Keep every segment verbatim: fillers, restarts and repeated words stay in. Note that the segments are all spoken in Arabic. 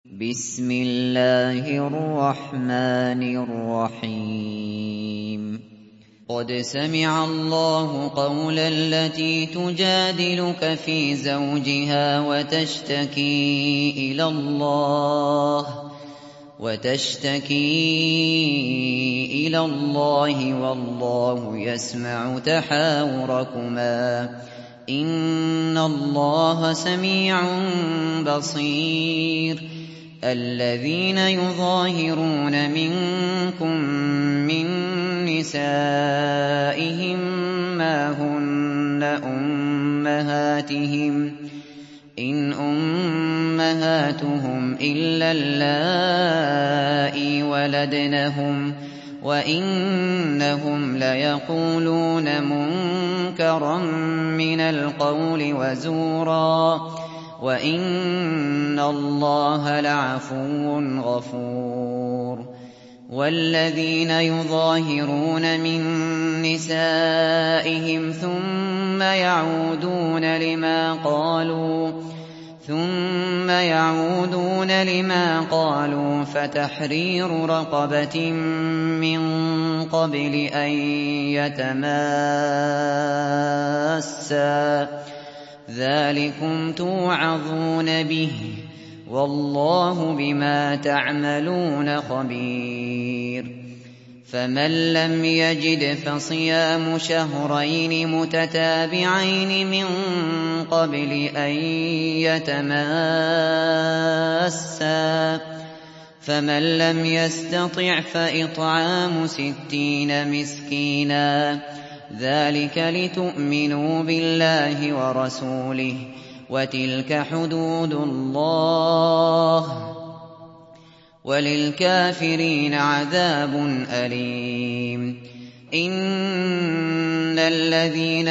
بسم الله الرحمن الرحيم قد سمع الله قول التي تجادلك في زوجها وتشتكي إلى الله وتشتكي إلى الله والله يسمع تحاوركما إن الله سميع بصير الذين يظاهرون منكم من نسائهم ما هن أمهاتهم إن أمهاتهم إلا اللائي ولدنهم وإنهم ليقولون منكرا من القول وزورا وإن الله لعفو غفور والذين يظاهرون من نسائهم ثم يعودون لما قالوا ثم يعودون لما قالوا فتحرير رقبة من قبل أن يتماسا ذلكم توعظون به والله بما تعملون خبير فمن لم يجد فصيام شهرين متتابعين من قبل أن يتماسا فمن لم يستطع فإطعام ستين مسكينا ذلك لتؤمنوا بالله ورسوله وتلك حدود الله وللكافرين عذاب أليم إن الذين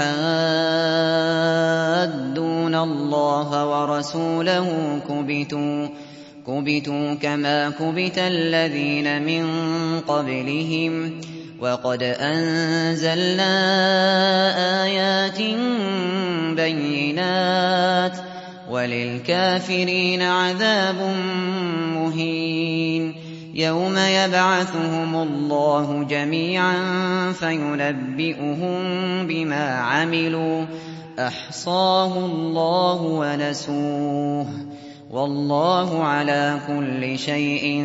يحادون الله ورسوله كبتوا كبتوا كما كبت الذين من قبلهم وقد أنزلنا آيات بينات وللكافرين عذاب مهين يوم يبعثهم الله جميعا فينبئهم بما عملوا أحصاه الله ونسوه والله على كل شيء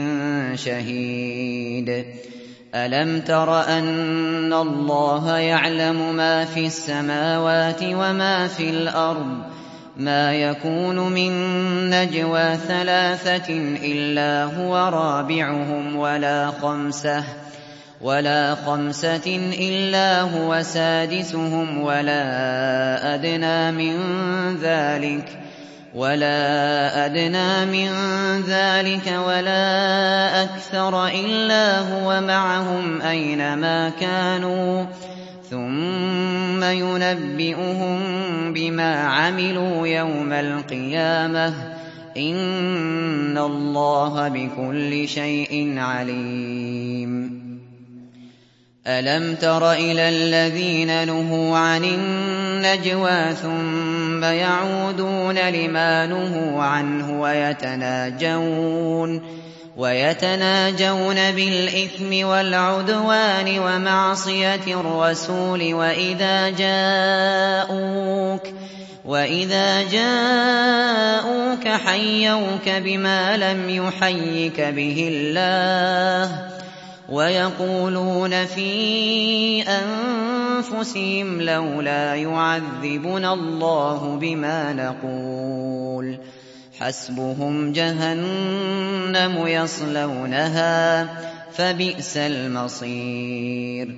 شهيد ألم تر أن الله يعلم ما في السماوات وما في الأرض ما يكون من نجوى ثلاثة إلا هو رابعهم ولا خمسة ولا خمسة إلا هو سادسهم ولا أدنى من ذلك ولا أدنى من ذلك ولا أكثر إلا هو معهم أينما كانوا ثم ينبئهم بما عملوا يوم القيامة إن الله بكل شيء عليم ألم تر إلى الذين نهوا عن النجوى ثم يعودون لما نهوا عنه ويتناجون ويتناجون بالإثم والعدوان ومعصية الرسول وإذا جاءوك وإذا جاءوك حيوك بما لم يحيك به الله ويقولون في أنفسهم لولا يعذبنا الله بما نقول حسبهم جهنم يصلونها فبئس المصير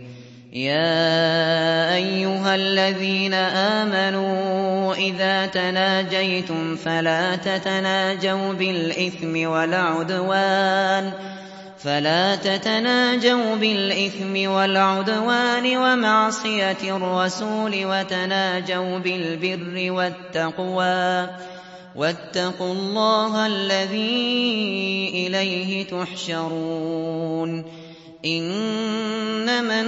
يا أيها الذين آمنوا إذا تناجيتم فلا تتناجوا بالإثم والعدوان فلا تتناجوا بالإثم والعدوان ومعصية الرسول وتناجوا بالبر والتقوى واتقوا الله الذي إليه تحشرون إنما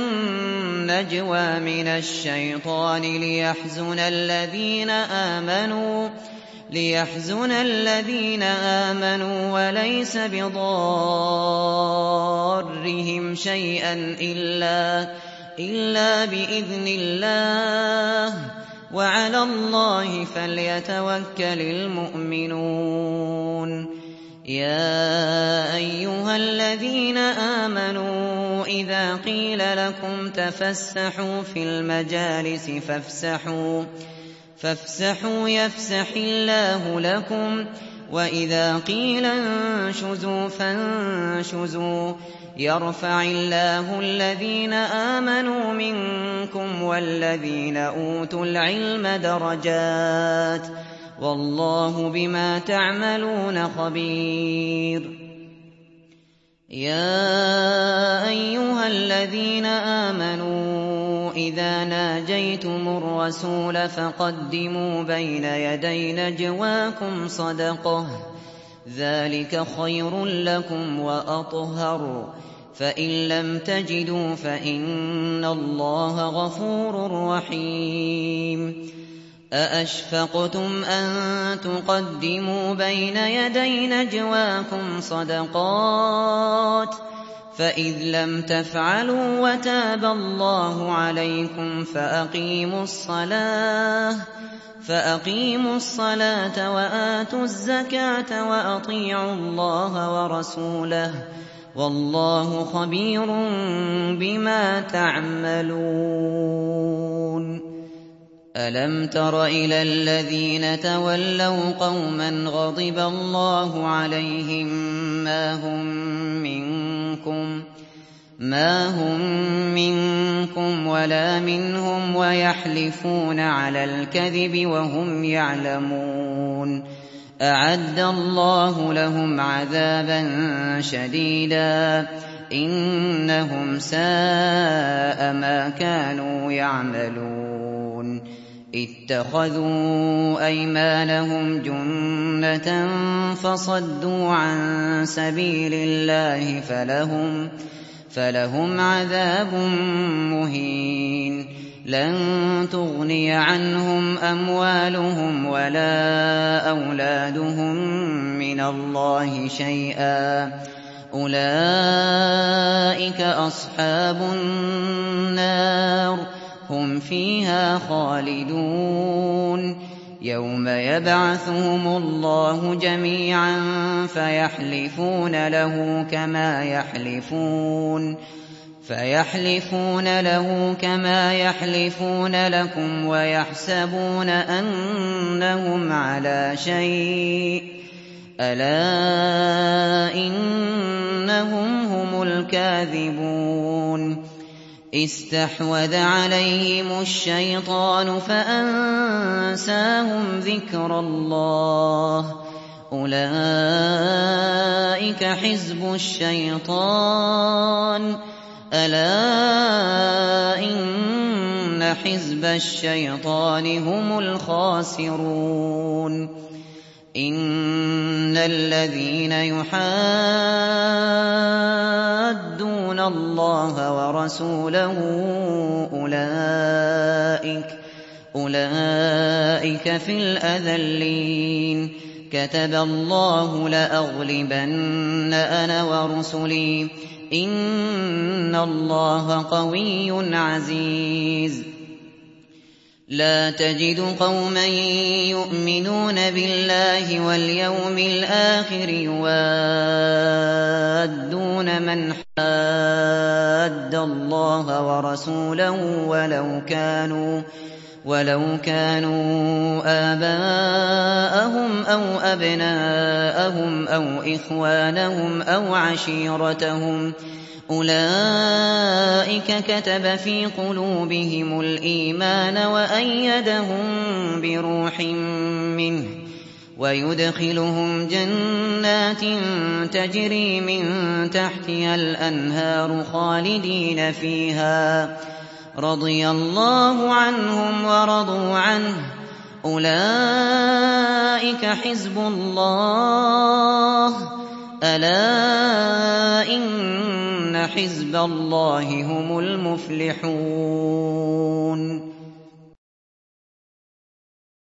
النجوى من الشيطان ليحزن الذين آمنوا ليحزن الذين آمنوا وليس بضارهم شيئا إلا, إلا بإذن الله وعلى الله فليتوكل المؤمنون. يا أيها الذين آمنوا إذا قيل لكم تفسحوا في المجالس فافسحوا, فافسحوا يفسح الله لكم وإذا قيل انشزوا فانشزوا يرفع الله الذين آمنوا منكم والذين أوتوا العلم درجات والله بما تعملون خبير. يا أيها الذين آمنوا إذا ناجيتم الرسول فقدموا بين يدي نجواكم صدقة ذلك خير لكم وأطهر فإن لم تجدوا فإن الله غفور رحيم. أأشفقتم أن تقدموا بين يدي نجواكم صدقات فإذ لم تفعلوا وتاب الله عليكم فأقيموا الصلاة فأقيموا الصلاة وآتوا الزكاة وأطيعوا الله ورسوله والله خبير بما تعملون. ألم تر إلى الذين تولوا قوما غضب الله عليهم ما هم منكم ما هم منكم ولا منهم ويحلفون على الكذب وهم يعلمون أعد الله لهم عذابا شديدا إنهم ساء ما كانوا يعملون. اتخذوا أيمانهم جنة فصدوا عن سبيل الله فلهم, فلهم عذاب مهين. لن تغني عنهم أموالهم ولا أولادهم من الله شيئا أولئك أصحاب النار هم فيها خالدون. يوم يبعثهم الله جميعا فيحلفون له كما يحلفون فيحلفون له كما يحلفون لكم ويحسبون أنهم على شيء ألا إنهم هم الكاذبون. استحوذ عليهم الشيطان فأنساهم ذكر الله أولئك حزب الشيطان ألا إن حزب الشيطان هم الخاسرون. إن الذين يحادون الله ورسوله أولئك, أولئك في الأذلين. كتب الله لأغلبن أنا ورسلي إن الله قوي عزيز. لا تجد قوما يؤمنون بالله واليوم الآخر يوادون من حاد الله ورسوله ولو كانوا ولو كانوا آباءهم أو أبناءهم أو إخوانهم أو عشيرتهم أولئك كتب في قلوبهم الإيمان وأيدهم بروح منه ويدخلهم جنات تجري من تحتها الأنهار خالدين فيها رضي الله عنهم ورضوا عنه أولئك حزب الله ألا إن حزب الله هم المفلحون.